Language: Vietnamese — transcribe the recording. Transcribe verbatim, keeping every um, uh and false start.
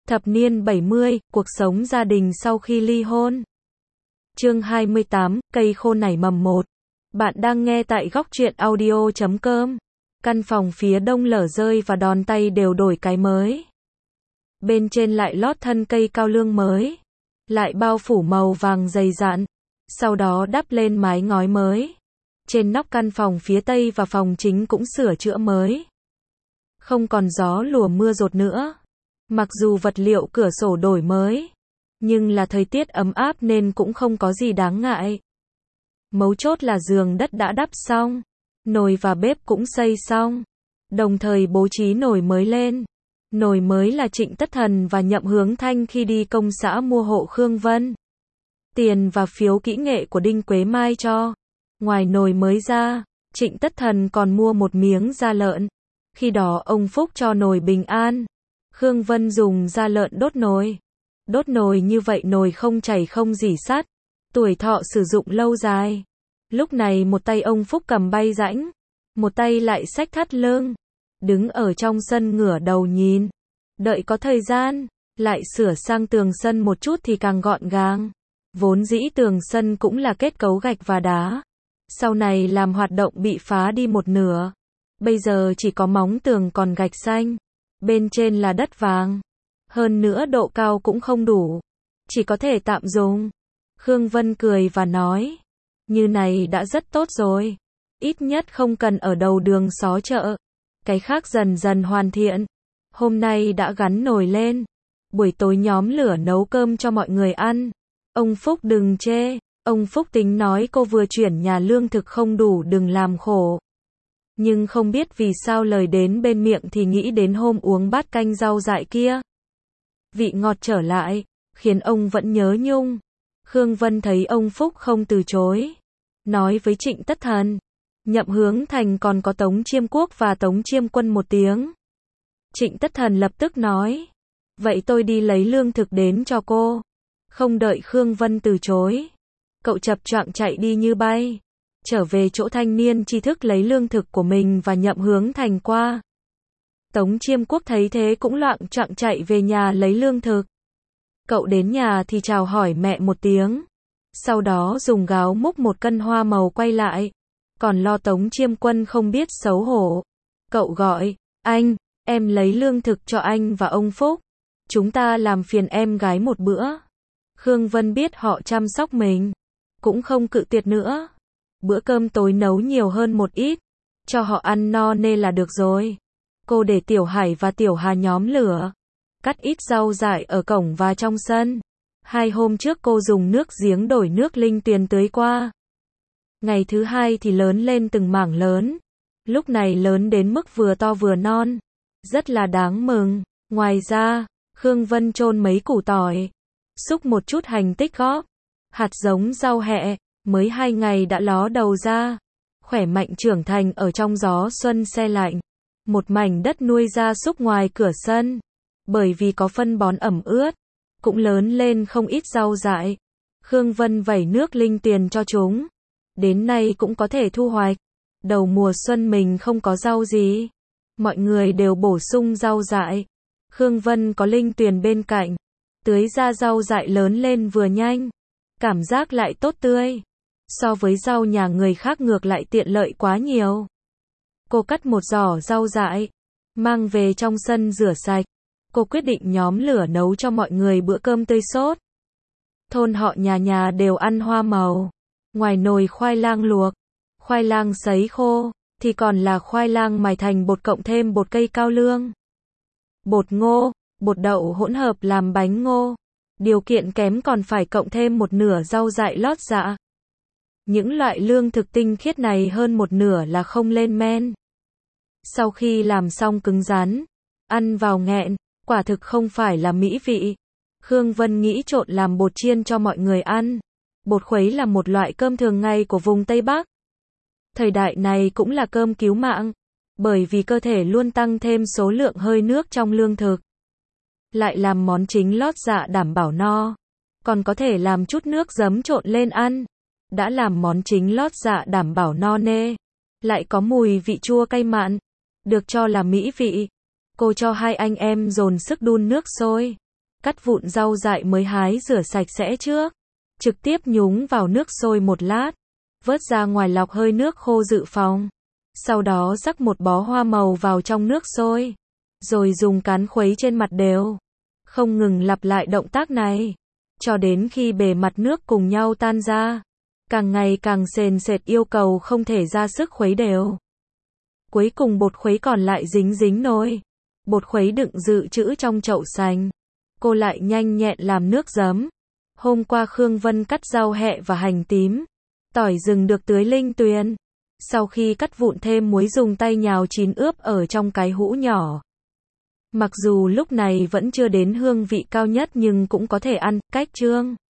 Thập niên bảy mươi, cuộc sống gia đình sau khi ly hôn. Chương hai mươi tám, cây khô nảy mầm một. Bạn đang nghe tại góc truyện audio chấm com. Căn phòng phía đông lở rơi và đòn tay đều đổi cái mới. Bên trên lại lót thân cây cao lương mới. Lại bao phủ màu vàng dày dặn. Sau đó đắp lên mái ngói mới. Trên nóc căn phòng phía tây và phòng chính cũng sửa chữa mới. Không còn gió lùa mưa dột nữa. Mặc dù vật liệu cửa sổ đổi mới, nhưng là thời tiết ấm áp nên cũng không có gì đáng ngại. Mấu chốt là giường đất đã đắp xong, nồi và bếp cũng xây xong, đồng thời bố trí nồi mới lên. Nồi mới là Trịnh Tất Thần và Nhậm Hướng Thanh khi đi công xã mua hộ Khương Vân. Tiền và phiếu kỹ nghệ của Đinh Quế Mai cho. Ngoài nồi mới ra, Trịnh Tất Thần còn mua một miếng da lợn. Khi đó ông Phúc cho nồi bình an. Khương Vân dùng da lợn đốt nồi. Đốt nồi như vậy nồi không chảy không rỉ sắt, tuổi thọ sử dụng lâu dài. Lúc này một tay ông Phúc cầm bay rãnh, một tay lại xách thắt lưng, đứng ở trong sân ngửa đầu nhìn. Đợi có thời gian, lại sửa sang tường sân một chút thì càng gọn gàng. Vốn dĩ tường sân cũng là kết cấu gạch và đá. Sau này làm hoạt động bị phá đi một nửa. Bây giờ chỉ có móng tường còn gạch xanh. Bên trên là đất vàng. Hơn nữa độ cao cũng không đủ. Chỉ có thể tạm dùng. Khương Vân cười và nói. Như này đã rất tốt rồi. Ít nhất không cần ở đầu đường xó chợ. Cái khác dần dần hoàn thiện. Hôm nay đã gắn nồi lên. Buổi tối nhóm lửa nấu cơm cho mọi người ăn. Ông Phúc đừng chê. Ông Phúc tính nói cô vừa chuyển nhà lương thực không đủ đừng làm khổ. Nhưng không biết vì sao lời đến bên miệng thì nghĩ đến hôm uống bát canh rau dại kia. Vị ngọt trở lại, khiến ông vẫn nhớ nhung. Khương Vân thấy ông Phúc không từ chối. Nói với Trịnh Tất Thần. Nhậm Hướng Thành còn có Tống Chiêm Quốc và Tống Chiêm Quân một tiếng. Trịnh Tất Thần lập tức nói. Vậy tôi đi lấy lương thực đến cho cô. Không đợi Khương Vân từ chối. Cậu chập choạng chạy đi như bay. Trở về chỗ thanh niên tri thức lấy lương thực của mình và Nhậm Hướng Thành qua. Tống Chiêm Quốc thấy thế cũng loạng choạng chạy về nhà lấy lương thực. Cậu đến nhà thì chào hỏi mẹ một tiếng. Sau đó dùng gáo múc một cân hoa màu quay lại. Còn lo Tống Chiêm Quân không biết xấu hổ. Cậu gọi, anh, em lấy lương thực cho anh và ông Phúc. Chúng ta làm phiền em gái một bữa. Khương Vân biết họ chăm sóc mình. Cũng không cự tuyệt nữa. Bữa cơm tối nấu nhiều hơn một ít. Cho họ ăn no nê là được rồi. Cô để Tiểu Hải và Tiểu Hà nhóm lửa. Cắt ít rau dại ở cổng và trong sân. Hai hôm trước cô dùng nước giếng đổi nước linh tuyền tưới qua. Ngày thứ hai thì lớn lên từng mảng lớn. Lúc này lớn đến mức vừa to vừa non. Rất là đáng mừng. Ngoài ra, Khương Vân chôn mấy củ tỏi. Xúc một chút hành tích góp. Hạt giống rau hẹ. Mới hai ngày đã ló đầu ra. Khỏe mạnh trưởng thành ở trong gió xuân se lạnh. Một mảnh đất nuôi gia súc ngoài cửa sân. Bởi vì có phân bón ẩm ướt. Cũng lớn lên không ít rau dại. Khương Vân vẩy nước linh tuyền cho chúng. Đến nay cũng có thể thu hoạch. Đầu mùa xuân mình không có rau gì. Mọi người đều bổ sung rau dại. Khương Vân có linh tuyền bên cạnh. Tưới ra rau dại lớn lên vừa nhanh. Cảm giác lại tốt tươi. So với rau nhà người khác ngược lại tiện lợi quá nhiều. Cô cắt một giỏ rau dại. Mang về trong sân rửa sạch. Cô quyết định nhóm lửa nấu cho mọi người bữa cơm tươi sốt. Thôn họ nhà nhà đều ăn hoa màu. Ngoài nồi khoai lang luộc, khoai lang sấy khô, thì còn là khoai lang mài thành bột cộng thêm bột cây cao lương. Bột ngô, bột đậu hỗn hợp làm bánh ngô. Điều kiện kém còn phải cộng thêm một nửa rau dại lót dạ. Những loại lương thực tinh khiết này hơn một nửa là không lên men. Sau khi làm xong cứng rắn, ăn vào nghẹn, quả thực không phải là mỹ vị. Khương Vân nghĩ trộn làm bột chiên cho mọi người ăn. Bột khuấy là một loại cơm thường ngày của vùng Tây Bắc. Thời đại này cũng là cơm cứu mạng, bởi vì cơ thể luôn tăng thêm số lượng hơi nước trong lương thực. Lại làm món chính lót dạ đảm bảo no. Còn có thể làm chút nước giấm trộn lên ăn. Đã làm món chính lót dạ đảm bảo no nê. Lại có mùi vị chua cay mặn. Được cho là mỹ vị. Cô cho hai anh em dồn sức đun nước sôi. Cắt vụn rau dại mới hái rửa sạch sẽ trước. Trực tiếp nhúng vào nước sôi một lát. Vớt ra ngoài lọc hơi nước khô dự phòng. Sau đó rắc một bó hoa màu vào trong nước sôi. Rồi dùng cán khuấy trên mặt đều. Không ngừng lặp lại động tác này. Cho đến khi bề mặt nước cùng nhau tan ra. Càng ngày càng sền sệt yêu cầu không thể ra sức khuấy đều. Cuối cùng bột khuấy còn lại dính dính nồi. Bột khuấy đựng dự trữ trong chậu sành. Cô lại nhanh nhẹn làm nước giấm. Hôm qua Khương Vân cắt rau hẹ và hành tím. Tỏi rừng được tưới linh tuyền. Sau khi cắt vụn thêm muối dùng tay nhào chín ướp ở trong cái hũ nhỏ. Mặc dù lúc này vẫn chưa đến hương vị cao nhất nhưng cũng có thể ăn. Cách chương